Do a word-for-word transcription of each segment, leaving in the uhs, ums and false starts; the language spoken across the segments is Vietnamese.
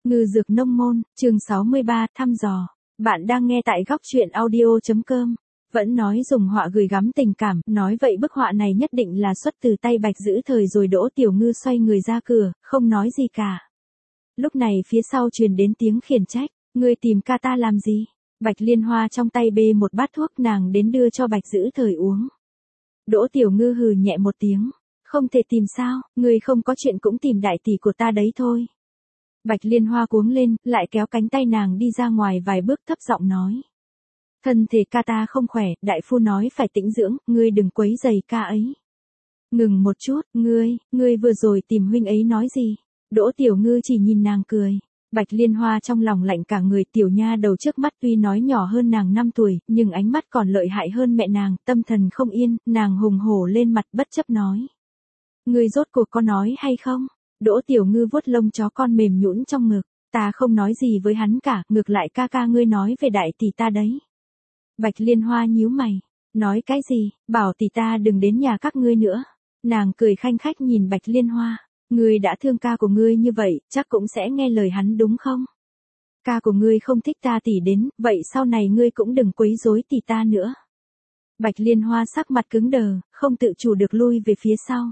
Ngư dược nông môn, chương sáu mươi ba, thăm dò. Bạn đang nghe tại góc truyện audio.com. Vẫn nói dùng họa gửi gắm tình cảm, nói vậy bức họa này nhất định là xuất từ tay Bạch Dữ Thời rồi. Đỗ Tiểu Ngư xoay người ra cửa, không nói gì cả. Lúc này phía sau truyền đến tiếng khiển trách, ngươi tìm ca ta làm gì? Bạch Liên Hoa trong tay bê một bát thuốc, nàng đến đưa cho Bạch Dữ Thời uống. Đỗ Tiểu Ngư hừ nhẹ một tiếng, không thể tìm sao, ngươi không có chuyện cũng tìm đại tỷ của ta đấy thôi. Bạch Liên Hoa cuống lên, lại kéo cánh tay nàng đi ra ngoài vài bước, thấp giọng nói. Thân thể ca ta không khỏe, đại phu nói phải tĩnh dưỡng, ngươi đừng quấy rầy ca ấy. Ngừng một chút, ngươi, ngươi vừa rồi tìm huynh ấy nói gì? Đỗ Tiểu Ngư chỉ nhìn nàng cười. Bạch Liên Hoa trong lòng lạnh cả người, tiểu nha đầu trước mắt tuy nói nhỏ hơn nàng năm tuổi, nhưng ánh mắt còn lợi hại hơn mẹ nàng, tâm thần không yên, nàng hùng hổ lên mặt bất chấp nói. Ngươi rốt cuộc có nói hay không? Đỗ Tiểu Ngư vuốt lông chó con mềm nhũn trong ngực, ta không nói gì với hắn cả, ngược lại ca ca ngươi nói về đại tỷ ta đấy. Bạch Liên Hoa nhíu mày, nói cái gì, bảo tỷ ta đừng đến nhà các ngươi nữa. Nàng cười khanh khách nhìn Bạch Liên Hoa, ngươi đã thương ca của ngươi như vậy, chắc cũng sẽ nghe lời hắn đúng không? Ca của ngươi không thích ta tỷ đến, vậy sau này ngươi cũng đừng quấy rối tỷ ta nữa. Bạch Liên Hoa sắc mặt cứng đờ, không tự chủ được lui về phía sau.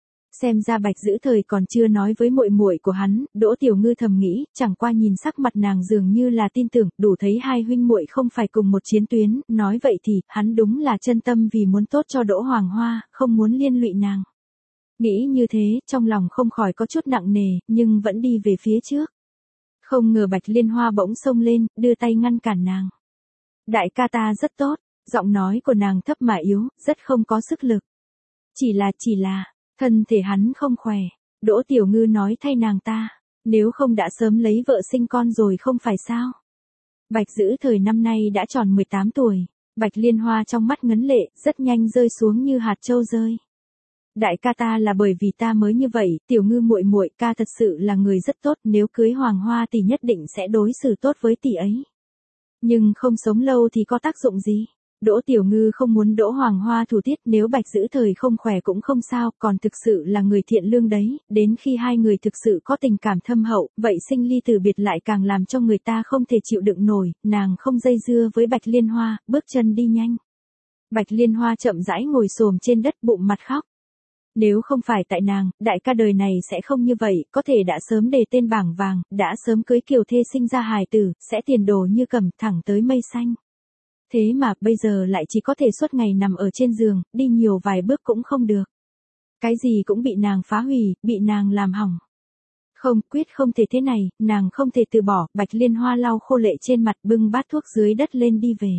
Xem ra Bạch Dữ Thời còn chưa nói với muội muội của hắn, Đỗ Tiểu Ngư thầm nghĩ, chẳng qua nhìn sắc mặt nàng dường như là tin tưởng, đủ thấy hai huynh muội không phải cùng một chiến tuyến, nói vậy thì, hắn đúng là chân tâm vì muốn tốt cho Đỗ Hoàng Hoa, không muốn liên lụy nàng. Nghĩ như thế, trong lòng không khỏi có chút nặng nề, nhưng vẫn đi về phía trước. Không ngờ Bạch Liên Hoa bỗng xông lên, đưa tay ngăn cản nàng. Đại ca ta rất tốt, giọng nói của nàng thấp mà yếu, rất không có sức lực. Chỉ là, chỉ là... Thân thể hắn không khỏe, Đỗ Tiểu Ngư nói thay nàng ta, nếu không đã sớm lấy vợ sinh con rồi không phải sao. Bạch Dữ Thời năm nay đã tròn mười tám tuổi, Bạch Liên Hoa trong mắt ngấn lệ, rất nhanh rơi xuống như hạt châu rơi. Đại ca ta là bởi vì ta mới như vậy, Tiểu Ngư muội muội, ca thật sự là người rất tốt, nếu cưới Hoàng Hoa thì nhất định sẽ đối xử tốt với tỷ ấy. Nhưng không sống lâu thì có tác dụng gì? Đỗ Tiểu Ngư không muốn Đỗ Hoàng Hoa thủ tiết, nếu Bạch Dữ Thời không khỏe cũng không sao, còn thực sự là người thiện lương đấy, đến khi hai người thực sự có tình cảm thâm hậu, vậy sinh ly từ biệt lại càng làm cho người ta không thể chịu đựng nổi, nàng không dây dưa với Bạch Liên Hoa, bước chân đi nhanh. Bạch Liên Hoa chậm rãi ngồi xổm trên đất, bụng mặt khóc. Nếu không phải tại nàng, đại ca đời này sẽ không như vậy, có thể đã sớm đề tên bảng vàng, đã sớm cưới kiều thê sinh ra hài tử, sẽ tiền đồ như cầm thẳng tới mây xanh. Thế mà bây giờ lại chỉ có thể suốt ngày nằm ở trên giường, đi nhiều vài bước cũng không được. Cái gì cũng bị nàng phá hủy, bị nàng làm hỏng. Không, quyết không thể thế này, nàng không thể từ bỏ. Bạch Liên Hoa lau khô lệ trên mặt, bưng bát thuốc dưới đất lên đi về.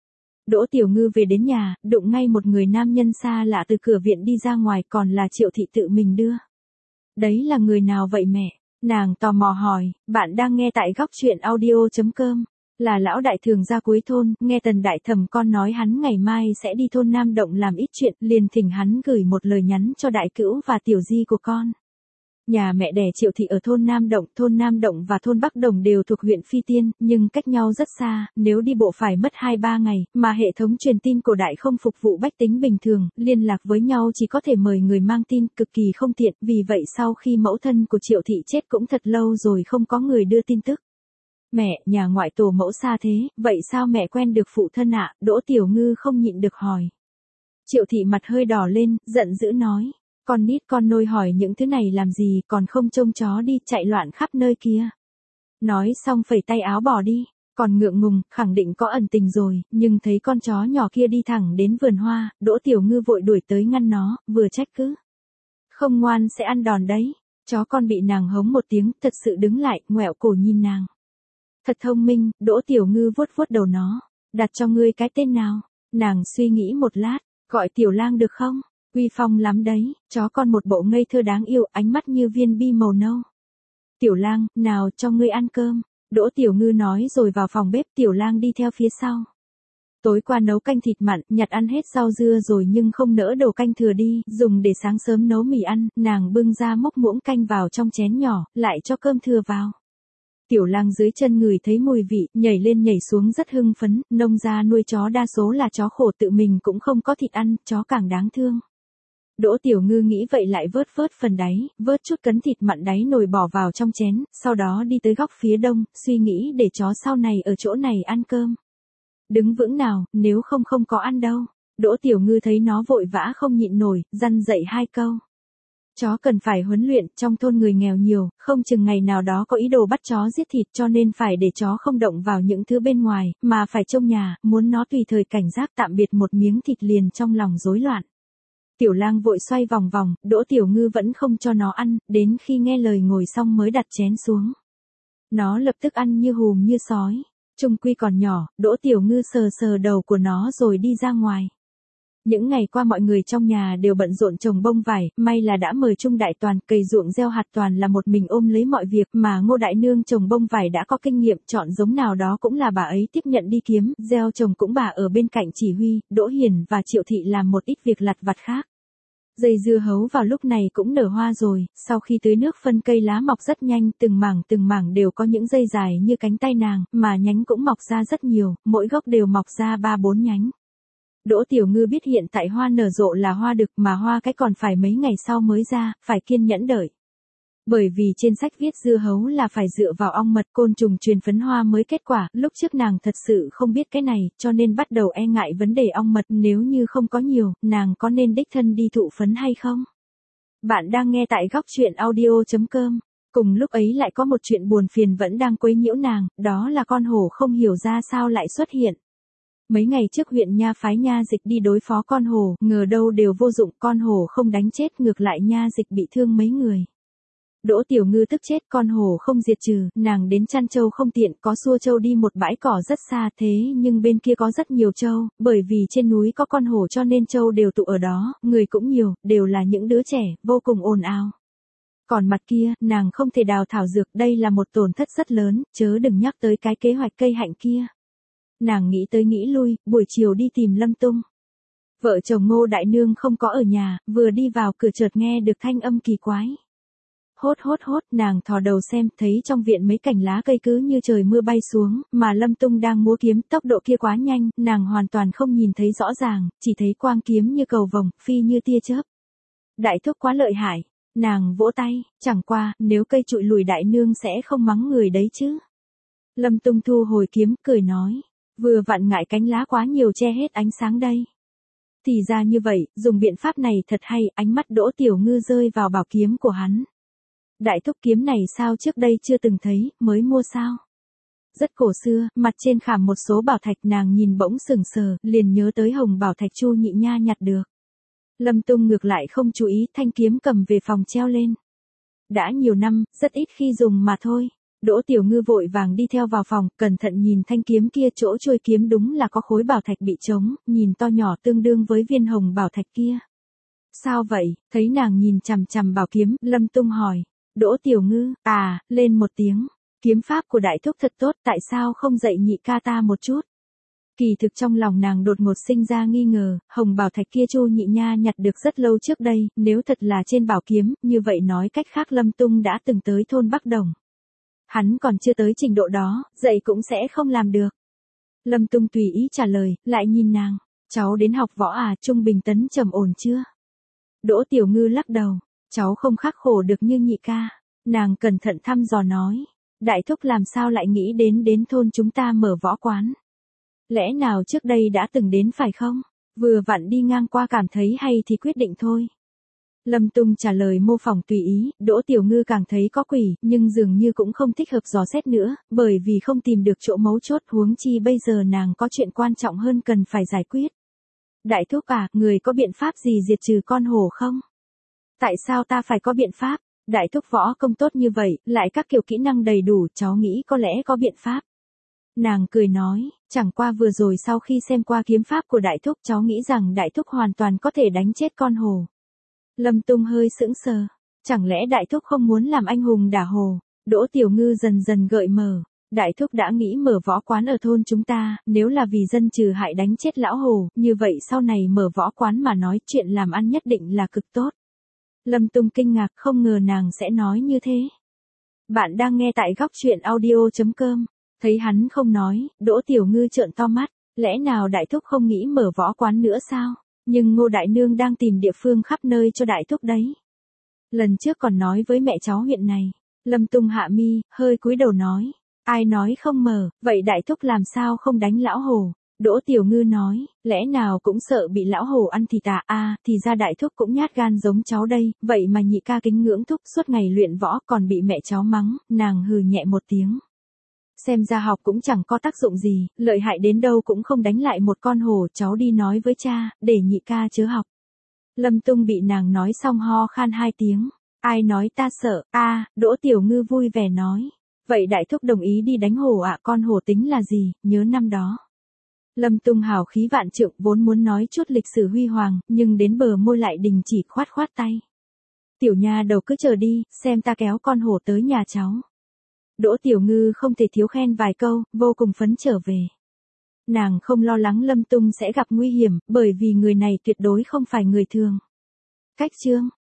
Đỗ Tiểu Ngư về đến nhà, đụng ngay một người nam nhân xa lạ từ cửa viện đi ra ngoài, còn là Triệu Thị tự mình đưa. Đấy là người nào vậy mẹ? Nàng tò mò hỏi. Bạn đang nghe tại góc truyện audio.com. Là lão đại thường ra cuối thôn, nghe Tần đại thẩm con nói hắn ngày mai sẽ đi thôn Nam Động làm ít chuyện, liền thỉnh hắn gửi một lời nhắn cho đại cữu và tiểu di của con. Nhà mẹ đẻ Triệu Thị ở thôn Nam Động, thôn Nam Động và thôn Bắc Đồng đều thuộc huyện Phi Tiên, nhưng cách nhau rất xa, nếu đi bộ phải mất hai ba ngày, mà hệ thống truyền tin cổ đại không phục vụ bách tính bình thường, liên lạc với nhau chỉ có thể mời người mang tin, cực kỳ không tiện, vì vậy sau khi mẫu thân của Triệu Thị chết cũng thật lâu rồi không có người đưa tin tức. Mẹ, nhà ngoại tổ mẫu xa thế, vậy sao mẹ quen được phụ thân ạ? Đỗ Tiểu Ngư không nhịn được hỏi. Triệu Thị mặt hơi đỏ lên, giận dữ nói. Con nít con nôi hỏi những thứ này làm gì, còn không trông chó đi, chạy loạn khắp nơi kia. Nói xong phẩy tay áo bỏ đi, còn ngượng ngùng, khẳng định có ẩn tình rồi, nhưng thấy con chó nhỏ kia đi thẳng đến vườn hoa, Đỗ Tiểu Ngư vội đuổi tới ngăn nó, vừa trách cứ. Không ngoan sẽ ăn đòn đấy. Chó con bị nàng hống một tiếng, thật sự đứng lại, ngoẹo cổ nhìn nàng. Thật thông minh, Đỗ Tiểu Ngư vuốt vuốt đầu nó. Đặt cho ngươi cái tên nào? Nàng suy nghĩ một lát, gọi Tiểu Lang được không? Uy phong lắm đấy, chó con một bộ ngây thơ đáng yêu, ánh mắt như viên bi màu nâu. Tiểu Lang, nào cho ngươi ăn cơm. Đỗ Tiểu Ngư nói rồi vào phòng bếp, Tiểu Lang đi theo phía sau. Tối qua nấu canh thịt mặn, nhặt ăn hết rau dưa rồi nhưng không nỡ đổ canh thừa đi, dùng để sáng sớm nấu mì ăn, nàng bưng ra múc muỗng canh vào trong chén nhỏ, lại cho cơm thừa vào. Tiểu Lang dưới chân người thấy mùi vị, nhảy lên nhảy xuống rất hưng phấn, nông gia nuôi chó đa số là chó khổ, tự mình cũng không có thịt ăn, chó càng đáng thương. Đỗ Tiểu Ngư nghĩ vậy lại vớt vớt phần đáy, vớt chút cấn thịt mặn đáy nồi bỏ vào trong chén, sau đó đi tới góc phía đông, suy nghĩ để chó sau này ở chỗ này ăn cơm. Đứng vững nào, nếu không không có ăn đâu. Đỗ Tiểu Ngư thấy nó vội vã không nhịn nổi, răn dậy hai câu. Chó cần phải huấn luyện, trong thôn người nghèo nhiều, không chừng ngày nào đó có ý đồ bắt chó giết thịt cho nên phải để chó không động vào những thứ bên ngoài, mà phải trông nhà, muốn nó tùy thời cảnh giác tạm biệt một miếng thịt liền trong lòng rối loạn. Tiểu Lang vội xoay vòng vòng, Đỗ Tiểu Ngư vẫn không cho nó ăn, đến khi nghe lời ngồi xong mới đặt chén xuống. Nó lập tức ăn như hùm như sói. Trung quy còn nhỏ, Đỗ Tiểu Ngư sờ sờ đầu của nó rồi đi ra ngoài. Những ngày qua mọi người trong nhà đều bận rộn trồng bông vải, may là đã mời Trung Đại Toàn, cày ruộng gieo hạt toàn là một mình ôm lấy mọi việc, mà Ngô Đại Nương trồng bông vải đã có kinh nghiệm, chọn giống nào đó cũng là bà ấy tiếp nhận đi kiếm, gieo trồng cũng bà ở bên cạnh chỉ huy, Đỗ Hiền và Triệu Thị làm một ít việc lặt vặt khác. Dây dưa hấu vào lúc này cũng nở hoa rồi, sau khi tưới nước phân cây lá mọc rất nhanh, từng mảng từng mảng đều có những dây dài như cánh tay nàng, mà nhánh cũng mọc ra rất nhiều, mỗi gốc đều mọc ra ba bốn nhánh. Đỗ Tiểu Ngư biết hiện tại hoa nở rộ là hoa đực mà hoa cái còn phải mấy ngày sau mới ra, phải kiên nhẫn đợi. Bởi vì trên sách viết dưa hấu là phải dựa vào ong mật côn trùng truyền phấn hoa mới kết quả, lúc trước nàng thật sự không biết cái này, cho nên bắt đầu e ngại vấn đề ong mật, nếu như không có nhiều, nàng có nên đích thân đi thụ phấn hay không? Bạn đang nghe tại góc truyện audio chấm com. Cùng lúc ấy lại có một chuyện buồn phiền vẫn đang quấy nhiễu nàng, đó là con hổ không hiểu ra sao lại xuất hiện. Mấy ngày trước huyện Nha phái Nha Dịch đi đối phó con hổ, ngờ đâu đều vô dụng, con hổ không đánh chết, ngược lại Nha Dịch bị thương mấy người. Đỗ Tiểu Ngư tức chết, con hổ không diệt trừ, nàng đến chăn trâu không tiện, có xua trâu đi một bãi cỏ rất xa, thế nhưng bên kia có rất nhiều trâu, bởi vì trên núi có con hổ cho nên trâu đều tụ ở đó, người cũng nhiều, đều là những đứa trẻ, vô cùng ồn ào. Còn mặt kia, nàng không thể đào thảo dược, đây là một tổn thất rất lớn, chớ đừng nhắc tới cái kế hoạch cây hạnh kia. Nàng nghĩ tới nghĩ lui, buổi chiều đi tìm Lâm Tung. Vợ chồng Ngô Đại Nương không có ở nhà, vừa đi vào cửa chợt nghe được thanh âm kỳ quái. Hốt hốt hốt, nàng thò đầu xem, thấy trong viện mấy cành lá cây cứ như trời mưa bay xuống, mà Lâm Tung đang múa kiếm, tốc độ kia quá nhanh, nàng hoàn toàn không nhìn thấy rõ ràng, chỉ thấy quang kiếm như cầu vồng, phi như tia chớp. Đại thúc quá lợi hại, nàng vỗ tay, chẳng qua, nếu cây trụi lùi Đại Nương sẽ không mắng người đấy chứ. Lâm Tung thu hồi kiếm, cười nói, vừa vặn ngại cánh lá quá nhiều che hết ánh sáng đây. Thì ra như vậy, dùng biện pháp này thật hay, ánh mắt Đỗ Tiểu Ngư rơi vào bảo kiếm của hắn. Đại thúc kiếm này sao trước đây chưa từng thấy, mới mua sao? Rất cổ xưa, mặt trên khảm một số bảo thạch, nàng nhìn bỗng sừng sờ, liền nhớ tới hồng bảo thạch Chu Nhị Nha nhặt được. Lâm Tung ngược lại không chú ý, thanh kiếm cầm về phòng treo lên. Đã nhiều năm, rất ít khi dùng mà thôi. Đỗ Tiểu Ngư vội vàng đi theo vào phòng, cẩn thận nhìn thanh kiếm kia, chỗ chuôi kiếm đúng là có khối bảo thạch bị trống, nhìn to nhỏ tương đương với viên hồng bảo thạch kia. Sao vậy? Thấy nàng nhìn chằm chằm bảo kiếm, Lâm Tung hỏi. Đỗ Tiểu Ngư, à, lên một tiếng. Kiếm pháp của đại thúc thật tốt, tại sao không dạy nhị ca ta một chút? Kỳ thực trong lòng nàng đột ngột sinh ra nghi ngờ, hồng bảo thạch kia Chu Nhị Nha nhặt được rất lâu trước đây, nếu thật là trên bảo kiếm, như vậy nói cách khác Lâm Tung đã từng tới thôn Bắc Đồng. Hắn còn chưa tới trình độ đó, dạy cũng sẽ không làm được. Lâm Tung tùy ý trả lời, lại nhìn nàng, cháu đến học võ à, trung bình tấn trầm ổn chưa? Đỗ Tiểu Ngư lắc đầu, cháu không khắc khổ được như nhị ca. Nàng cẩn thận thăm dò nói, đại thúc làm sao lại nghĩ đến đến thôn chúng ta mở võ quán? Lẽ nào trước đây đã từng đến phải không? Vừa vặn đi ngang qua cảm thấy hay thì quyết định thôi. Lâm Tung trả lời mô phỏng tùy ý, Đỗ Tiểu Ngư càng thấy có quỷ, nhưng dường như cũng không thích hợp dò xét nữa, bởi vì không tìm được chỗ mấu chốt, huống chi bây giờ nàng có chuyện quan trọng hơn cần phải giải quyết. Đại thúc à, người có biện pháp gì diệt trừ con hổ không? Tại sao ta phải có biện pháp? Đại thúc võ công tốt như vậy, lại các kiểu kỹ năng đầy đủ, cháu nghĩ có lẽ có biện pháp. Nàng cười nói, chẳng qua vừa rồi sau khi xem qua kiếm pháp của đại thúc, cháu nghĩ rằng đại thúc hoàn toàn có thể đánh chết con hổ. Lâm Tung hơi sững sờ, chẳng lẽ đại thúc không muốn làm anh hùng đả hổ? Đỗ Tiểu Ngư dần dần gợi mở, đại thúc đã nghĩ mở võ quán ở thôn chúng ta, nếu là vì dân trừ hại đánh chết lão hổ, như vậy sau này mở võ quán mà nói chuyện làm ăn nhất định là cực tốt. Lâm Tung kinh ngạc, không ngờ nàng sẽ nói như thế. Bạn đang nghe tại góc truyện audio chấm com. Thấy hắn không nói, Đỗ Tiểu Ngư trợn to mắt, lẽ nào đại thúc không nghĩ mở võ quán nữa sao? Nhưng Ngô Đại Nương đang tìm địa phương khắp nơi cho đại thúc đấy. Lần trước còn nói với mẹ cháu huyện này. Lâm Tung hạ mi, hơi cúi đầu nói. Ai nói không mờ, vậy đại thúc làm sao không đánh lão hổ? Đỗ Tiểu Ngư nói, lẽ nào cũng sợ bị lão hổ ăn thịt à, à, thì ra đại thúc cũng nhát gan giống cháu đây, vậy mà nhị ca kính ngưỡng thúc suốt ngày luyện võ còn bị mẹ cháu mắng, nàng hừ nhẹ một tiếng. Xem ra học cũng chẳng có tác dụng gì, lợi hại đến đâu cũng không đánh lại một con hổ, cháu đi nói với cha, để nhị ca chớ học. Lâm Tung bị nàng nói xong ho khan hai tiếng, ai nói ta sợ, a à, Đỗ Tiểu Ngư vui vẻ nói. Vậy đại thúc đồng ý đi đánh hổ ạ, à, con hổ tính là gì, nhớ năm đó. Lâm Tung hào khí vạn trượng vốn muốn nói chút lịch sử huy hoàng, nhưng đến bờ môi lại đình chỉ khoát khoát tay. Tiểu nha đầu cứ chờ đi, xem ta kéo con hổ tới nhà cháu. Đỗ Tiểu Ngư không thể thiếu khen vài câu, vô cùng phấn trở về. Nàng không lo lắng Lâm Tung sẽ gặp nguy hiểm, bởi vì người này tuyệt đối không phải người thường. Cách chương